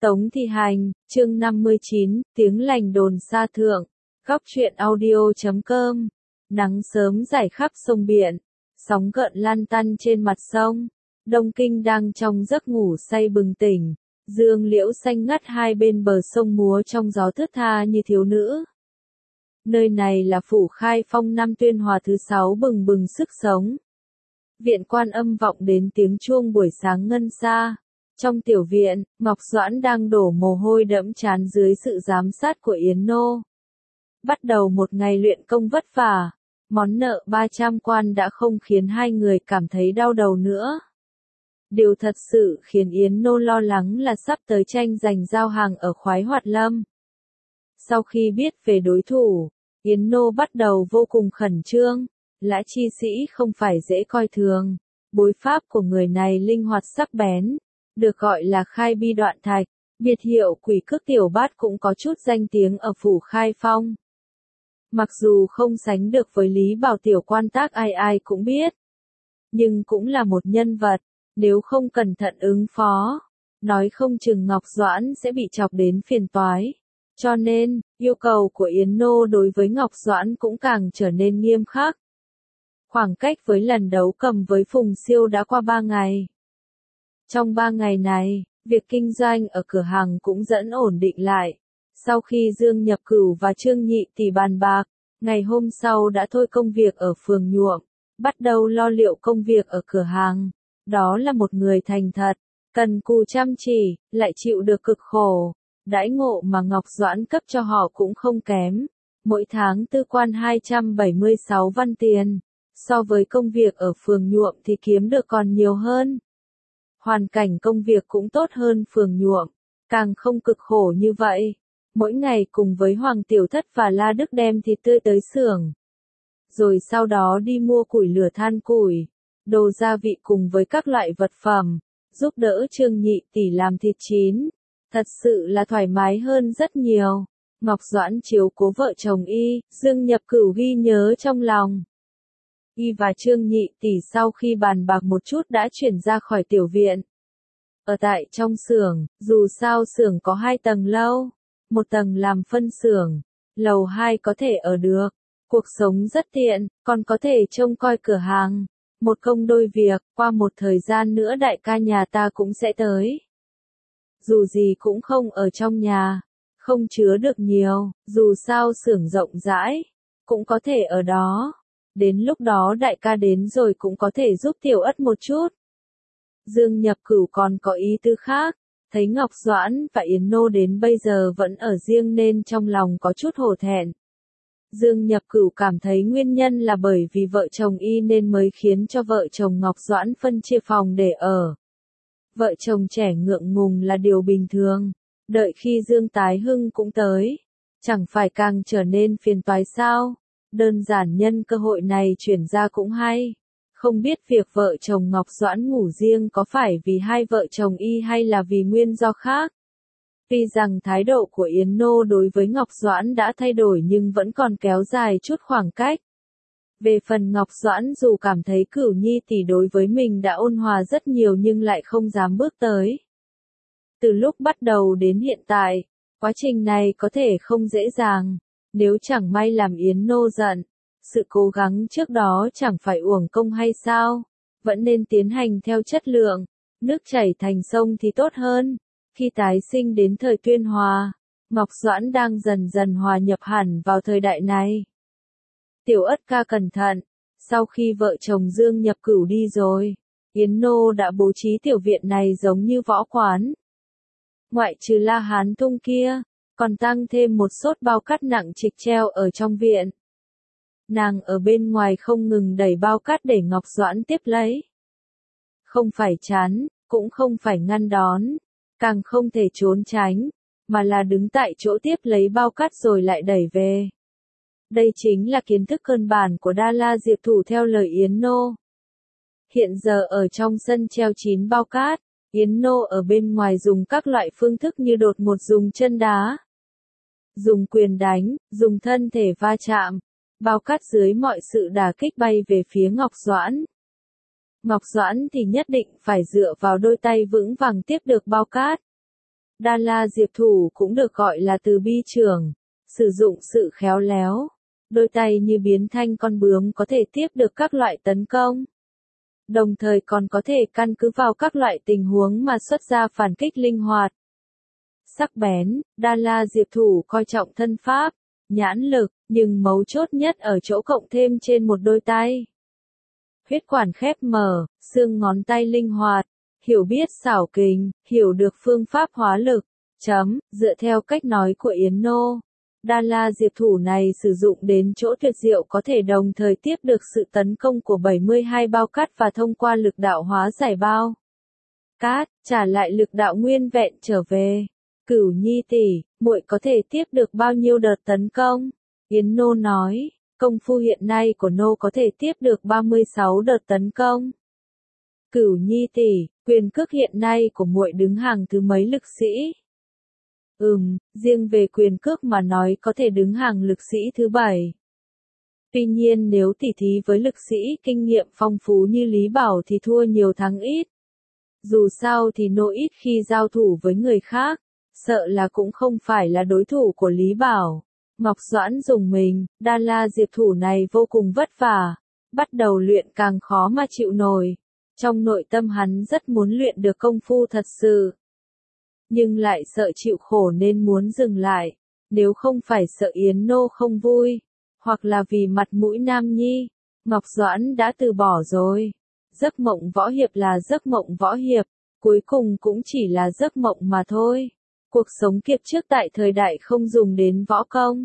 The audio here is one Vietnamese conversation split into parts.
Tống Thị Hành, chương 59, tiếng lành đồn xa thượng, góc truyện audio.com. Nắng sớm rải khắp sông biển, sóng gợn lan tăn trên mặt sông. Đông Kinh đang trong giấc ngủ say bừng tỉnh, dương liễu xanh ngắt hai bên bờ sông múa trong gió thướt tha như thiếu nữ. Nơi này là phủ Khai Phong năm Tuyên Hòa thứ 6 bừng bừng sức sống. Viện Quan Âm vọng đến tiếng chuông buổi sáng ngân xa. Trong tiểu viện, Ngọc Doãn đang đổ mồ hôi đẫm trán dưới sự giám sát của Yến Nô. Bắt đầu một ngày luyện công vất vả, món nợ 300 quan đã không khiến hai người cảm thấy đau đầu nữa. Điều thật sự khiến Yến Nô lo lắng là sắp tới tranh giành giao hàng ở Khoái Hoạt Lâm. Sau khi biết về đối thủ, Yến Nô bắt đầu vô cùng khẩn trương. Lã Chi Sĩ không phải dễ coi thường, bối pháp của người này linh hoạt sắc bén, được gọi là Khai Bi Đoạn Thạch, biệt hiệu Quỷ Cước Tiểu Bát cũng có chút danh tiếng ở phủ Khai Phong. Mặc dù không sánh được với Lý Bảo tiểu quan tác ai ai cũng biết, nhưng cũng là một nhân vật, nếu không cẩn thận ứng phó, nói không chừng Ngọc Doãn sẽ bị chọc đến phiền toái. Cho nên, yêu cầu của Yến Nô đối với Ngọc Doãn cũng càng trở nên nghiêm khắc. Khoảng cách với lần đấu cầm với Phùng Siêu đã qua 3 ngày. Trong 3 ngày này, việc kinh doanh ở cửa hàng cũng dần ổn định lại. Sau khi Dương Nhập Cửu và Trương Nhị Tỷ bàn bạc, ngày hôm sau đã thôi công việc ở phường nhuộm, bắt đầu lo liệu công việc ở cửa hàng. Đó là một người thành thật, cần cù chăm chỉ, lại chịu được cực khổ. Đãi ngộ mà Ngọc Doãn cấp cho họ cũng không kém. Mỗi tháng tư quan 276 văn tiền. So với công việc ở phường nhuộm thì kiếm được còn nhiều hơn. Hoàn cảnh công việc cũng tốt hơn phường nhuộm, càng không cực khổ như vậy. Mỗi ngày cùng với Hoàng Tiểu Thất và La Đức đem thịt tươi tới xưởng. Rồi sau đó đi mua củi lửa than củi, đồ gia vị cùng với các loại vật phẩm, giúp đỡ Trương Nhị Tỷ làm thịt chín. Thật sự là thoải mái hơn rất nhiều. Ngọc Doãn chiếu cố vợ chồng y, Dương Nhập Cửu ghi nhớ trong lòng. Y và Trương Nhị Tỷ sau khi bàn bạc một chút đã chuyển ra khỏi tiểu viện. Ở tại trong xưởng, dù sao xưởng có 2 tầng lâu, một tầng làm phân xưởng, lầu 2 có thể ở được. Cuộc sống rất tiện, còn có thể trông coi cửa hàng. Một công đôi việc, qua một thời gian nữa đại ca nhà ta cũng sẽ tới. Dù gì cũng không ở trong nhà, không chứa được nhiều, dù sao xưởng rộng rãi, cũng có thể ở đó. Đến lúc đó đại ca đến rồi cũng có thể giúp Tiểu Ất một chút. Dương Nhập Cửu còn có ý tư khác, thấy Ngọc Doãn và Yến Nô đến bây giờ vẫn ở riêng nên trong lòng có chút hổ thẹn. Dương Nhập Cửu cảm thấy nguyên nhân là bởi vì vợ chồng y nên mới khiến cho vợ chồng Ngọc Doãn phân chia phòng để ở. Vợ chồng trẻ ngượng ngùng là điều bình thường, đợi khi Dương Tái Hưng cũng tới, chẳng phải càng trở nên phiền toái sao? Đơn giản nhân cơ hội này chuyển ra cũng hay. Không biết việc vợ chồng Ngọc Doãn ngủ riêng có phải vì hai vợ chồng y hay là vì nguyên do khác. Tuy rằng thái độ của Yến Nô đối với Ngọc Doãn đã thay đổi nhưng vẫn còn kéo dài chút khoảng cách. Về phần Ngọc Doãn dù cảm thấy Cửu Nhi tỷ đối với mình đã ôn hòa rất nhiều nhưng lại không dám bước tới. Từ lúc bắt đầu đến hiện tại, quá trình này có thể không dễ dàng. Nếu chẳng may làm Yến Nô giận, sự cố gắng trước đó chẳng phải uổng công hay sao? Vẫn nên tiến hành theo chất lượng, nước chảy thành sông thì tốt hơn. Khi tái sinh đến thời Tuyên Hòa, Ngọc Doãn đang dần dần hòa nhập hẳn vào thời đại này. Tiểu Ất ca cẩn thận, sau khi vợ chồng Dương Nhập Cửu đi rồi, Yến Nô đã bố trí tiểu viện này giống như võ quán. Ngoại trừ La Hán Tung kia, còn tăng thêm một xốt bao cát nặng trịch treo ở trong viện. Nàng ở bên ngoài không ngừng đẩy bao cát để Ngọc Doãn tiếp lấy. Không phải chán, cũng không phải ngăn đón, càng không thể trốn tránh, mà là đứng tại chỗ tiếp lấy bao cát rồi lại đẩy về. Đây chính là kiến thức cơ bản của Đa La Diệp Thủ theo lời Yến Nô. Hiện giờ ở trong sân treo 9 bao cát, Yến Nô ở bên ngoài dùng các loại phương thức như đột ngột dùng chân đá, dùng quyền đánh, dùng thân thể va chạm, bao cát dưới mọi sự đả kích bay về phía Ngọc Doãn. Ngọc Doãn thì nhất định phải dựa vào đôi tay vững vàng tiếp được bao cát. Đa La Diệp Thủ cũng được gọi là từ bi trưởng, sử dụng sự khéo léo. Đôi tay như biến thành con bướm có thể tiếp được các loại tấn công. Đồng thời còn có thể căn cứ vào các loại tình huống mà xuất ra phản kích linh hoạt. Sắc bén, Đa La Diệp Thủ coi trọng thân pháp, nhãn lực, nhưng mấu chốt nhất ở chỗ cộng thêm trên một đôi tay. Huyết quản khép mở, xương ngón tay linh hoạt, hiểu biết xảo kình, hiểu được phương pháp hóa lực. Dựa theo cách nói của Yến Nô, Đa La Diệp Thủ này sử dụng đến chỗ tuyệt diệu có thể đồng thời tiếp được sự tấn công của 72 bao cát và thông qua lực đạo hóa giải bao cát, trả lại lực đạo nguyên vẹn trở về. Cửu Nhi tỷ, muội có thể tiếp được bao nhiêu đợt tấn công? Yến Nô nói, công phu hiện nay của Nô có thể tiếp được 36 đợt tấn công. Cửu Nhi tỷ, quyền cước hiện nay của muội đứng hàng thứ mấy lực sĩ? Riêng về quyền cước mà nói có thể đứng hàng lực sĩ thứ 7. Tuy nhiên nếu tỉ thí với lực sĩ kinh nghiệm phong phú như Lý Bảo thì thua nhiều thắng ít. Dù sao thì Nô ít khi giao thủ với người khác, sợ là cũng không phải là đối thủ của Lý Bảo. Ngọc Doãn dùng mình, Đa La Diệp Thủ này vô cùng vất vả, bắt đầu luyện càng khó mà chịu nổi. Trong nội tâm hắn rất muốn luyện được công phu thật sự, nhưng lại sợ chịu khổ nên muốn dừng lại. Nếu không phải sợ Yến Nô không vui, hoặc là vì mặt mũi nam nhi, Ngọc Doãn đã từ bỏ rồi. Giấc mộng võ hiệp là giấc mộng võ hiệp, cuối cùng cũng chỉ là giấc mộng mà thôi. Cuộc sống kiếp trước tại thời đại không dùng đến võ công.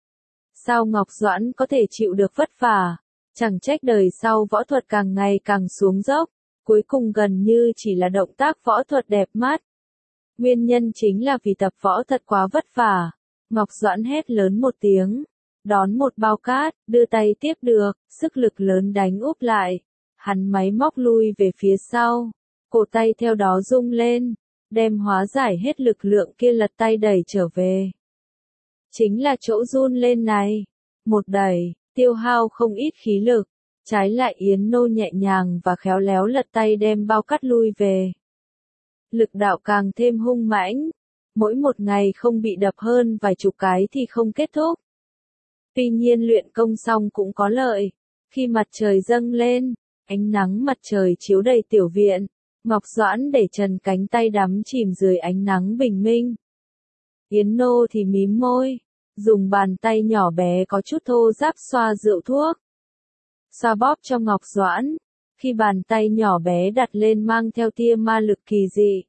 Sao Ngọc Doãn có thể chịu được vất vả? Chẳng trách đời sau võ thuật càng ngày càng xuống dốc, cuối cùng gần như chỉ là động tác võ thuật đẹp mắt. Nguyên nhân chính là vì tập võ thật quá vất vả. Ngọc Doãn hét lớn một tiếng, đón một bao cát, đưa tay tiếp được, sức lực lớn đánh úp lại. Hắn máy móc lui về phía sau, cổ tay theo đó rung lên, đem hóa giải hết lực lượng kia lật tay đẩy trở về. Chính là chỗ run lên này, một đẩy, tiêu hao không ít khí lực, trái lại Yến Nô nhẹ nhàng và khéo léo lật tay đem bao cát lui về. Lực đạo càng thêm hung mãnh, mỗi một ngày không bị đập hơn vài chục cái thì không kết thúc. Tuy nhiên luyện công xong cũng có lợi, khi mặt trời dâng lên, ánh nắng mặt trời chiếu đầy tiểu viện, Ngọc Doãn để trần cánh tay đắm chìm dưới ánh nắng bình minh. Yến Nô thì mím môi, dùng bàn tay nhỏ bé có chút thô ráp xoa rượu thuốc. Xoa bóp cho Ngọc Doãn, khi bàn tay nhỏ bé đặt lên mang theo tia ma lực kỳ dị.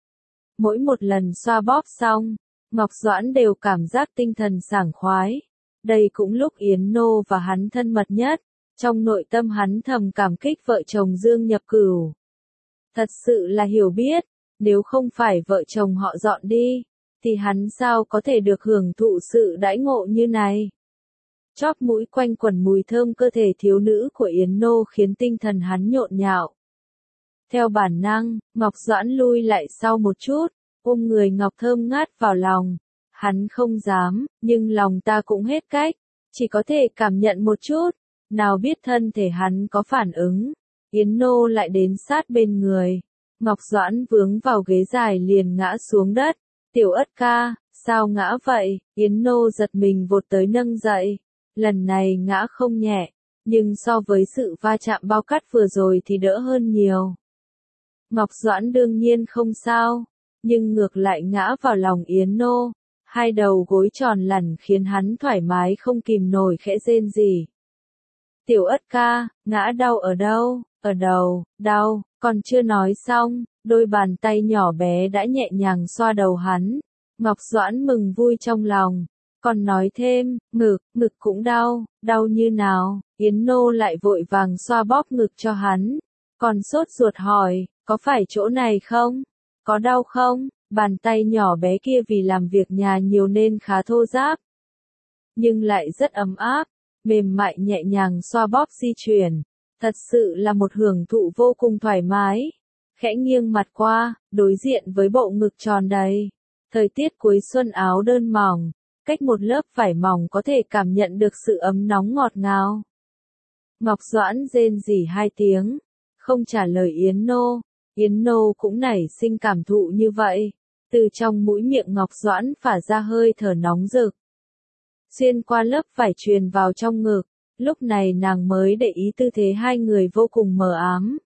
Mỗi một lần xoa bóp xong, Ngọc Doãn đều cảm giác tinh thần sảng khoái. Đây cũng lúc Yến Nô và hắn thân mật nhất, trong nội tâm hắn thầm cảm kích vợ chồng Dương Nhập Cửu. Thật sự là hiểu biết, nếu không phải vợ chồng họ dọn đi, thì hắn sao có thể được hưởng thụ sự đãi ngộ như này. Chóp mũi quanh quẩn mùi thơm cơ thể thiếu nữ của Yến Nô khiến tinh thần hắn nhộn nhạo. Theo bản năng, Ngọc Doãn lui lại sau một chút, ôm người Ngọc thơm ngát vào lòng. Hắn không dám, nhưng lòng ta cũng hết cách, chỉ có thể cảm nhận một chút, nào biết thân thể hắn có phản ứng. Yến Nô lại đến sát bên người. Ngọc Doãn vướng vào ghế dài liền ngã xuống đất. Tiểu Ất ca, sao ngã vậy? Yến Nô giật mình vụt tới nâng dậy. Lần này ngã không nhẹ, nhưng so với sự va chạm bao cát vừa rồi thì đỡ hơn nhiều. Ngọc Doãn đương nhiên không sao, nhưng ngược lại ngã vào lòng Yến Nô. Hai đầu gối tròn lẳn khiến hắn thoải mái không kìm nổi khẽ rên rỉ. Tiểu Ất ca, ngã đau ở đâu? Ở đầu, đau, còn chưa nói xong, đôi bàn tay nhỏ bé đã nhẹ nhàng xoa đầu hắn. Ngọc Doãn mừng vui trong lòng, còn nói thêm, ngực cũng đau, đau như nào? Yến Nô lại vội vàng xoa bóp ngực cho hắn, còn sốt ruột hỏi, có phải chỗ này không? Có đau không? Bàn tay nhỏ bé kia vì làm việc nhà nhiều nên khá thô ráp, nhưng lại rất ấm áp, mềm mại nhẹ nhàng xoa bóp di chuyển. Thật sự là một hưởng thụ vô cùng thoải mái. Khẽ nghiêng mặt qua, đối diện với bộ ngực tròn đầy. Thời tiết cuối xuân áo đơn mỏng, cách một lớp vải mỏng có thể cảm nhận được sự ấm nóng ngọt ngào. Ngọc Doãn rên rỉ hai tiếng, không trả lời Yến Nô. Yến Nô cũng nảy sinh cảm thụ như vậy. Từ trong mũi miệng Ngọc Doãn phả ra hơi thở nóng rực. Xuyên qua lớp vải truyền vào trong ngực, lúc này nàng mới để ý tư thế hai người vô cùng mờ ám.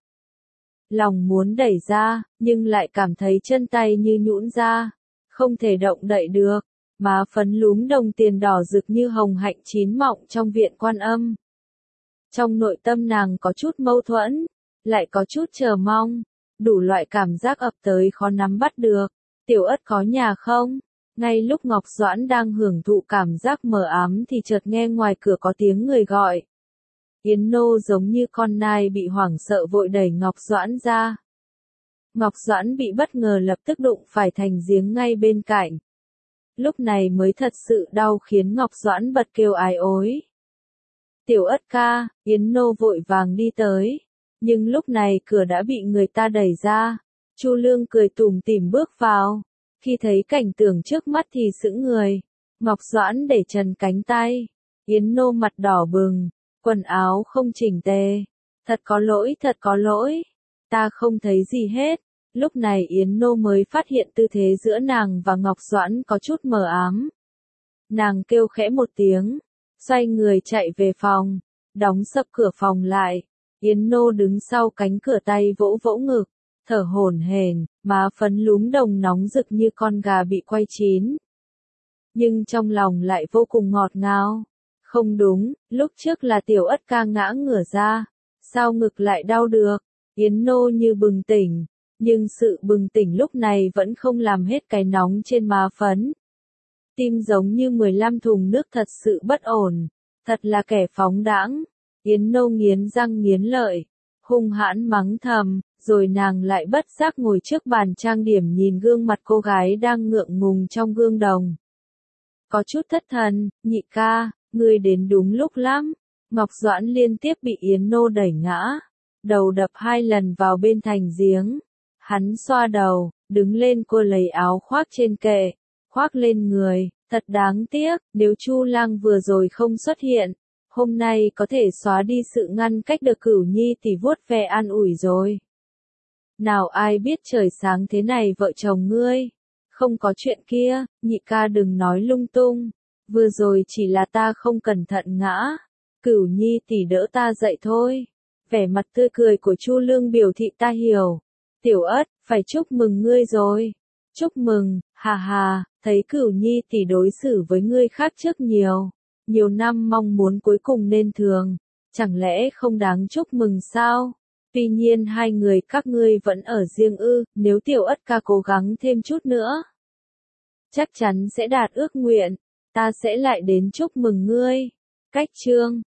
Lòng muốn đẩy ra, nhưng lại cảm thấy chân tay như nhũn ra, không thể động đậy được, má phấn lúm đồng tiền đỏ rực như hồng hạnh chín mọng trong viện Quan Âm. Trong nội tâm nàng có chút mâu thuẫn, lại có chút chờ mong, đủ loại cảm giác ập tới khó nắm bắt được. Tiểu Ất có nhà không? Ngay lúc Ngọc Doãn đang hưởng thụ cảm giác mờ ám thì chợt nghe ngoài cửa có tiếng người gọi. Yến Nô giống như con nai bị hoảng sợ vội đẩy Ngọc Doãn ra. Ngọc Doãn bị bất ngờ lập tức đụng phải thành giếng ngay bên cạnh. Lúc này mới thật sự đau khiến Ngọc Doãn bật kêu ái ối. Tiểu Ất ca, Yến Nô vội vàng đi tới. Nhưng lúc này cửa đã bị người ta đẩy ra. Chu Lương cười tủm tỉm bước vào. Khi thấy cảnh tượng trước mắt thì sững người. Ngọc Doãn để trần cánh tay. Yến Nô mặt đỏ bừng. Quần áo không chỉnh tề. Thật có lỗi. Ta không thấy gì hết. Lúc này Yến Nô mới phát hiện tư thế giữa nàng và Ngọc Doãn có chút mờ ám. Nàng kêu khẽ một tiếng. Xoay người chạy về phòng. Đóng sập cửa phòng lại. Yến Nô đứng sau cánh cửa tay vỗ vỗ ngực. Thở hổn hển, má phấn lúm đồng nóng rực như con gà bị quay chín. Nhưng trong lòng lại vô cùng ngọt ngào. Không đúng, lúc trước là Tiểu Ất ca ngã ngửa ra. Sao ngực lại đau được? Yến Nô như bừng tỉnh. Nhưng sự bừng tỉnh lúc này vẫn không làm hết cái nóng trên má phấn. Tim giống như 15 thùng nước thật sự bất ổn. Thật là kẻ phóng đãng. Yến Nô nghiến răng nghiến lợi. Hung hãn mắng thầm, rồi nàng lại bất giác ngồi trước bàn trang điểm nhìn gương mặt cô gái đang ngượng ngùng trong gương đồng. Có chút thất thần, nhị ca, ngươi đến đúng lúc lắm. Ngọc Doãn liên tiếp bị Yến Nô đẩy ngã. Đầu đập 2 lần vào bên thành giếng. Hắn xoa đầu, đứng lên cô lấy áo khoác trên kệ, khoác lên người. Thật đáng tiếc, nếu Chu Lang vừa rồi không xuất hiện, hôm nay có thể xóa đi sự ngăn cách được Cửu Nhi thì vuốt ve an ủi rồi. Nào ai biết trời sáng thế này vợ chồng ngươi. Không có chuyện kia, nhị ca đừng nói lung tung. Vừa rồi chỉ là ta không cẩn thận ngã. Cửu Nhi tỷ đỡ ta dậy thôi. Vẻ mặt tươi cười của Chu Lương biểu thị ta hiểu. Tiểu Ất, phải chúc mừng ngươi rồi. Chúc mừng, hà hà, thấy Cửu Nhi tỷ đối xử với ngươi khác trước nhiều. Nhiều năm mong muốn cuối cùng nên thường. Chẳng lẽ không đáng chúc mừng sao? Tuy nhiên hai người các ngươi vẫn ở riêng ư, nếu Tiểu Ất ca cố gắng thêm chút nữa. Chắc chắn sẽ đạt ước nguyện. Ta sẽ lại đến chúc mừng ngươi. Cách chương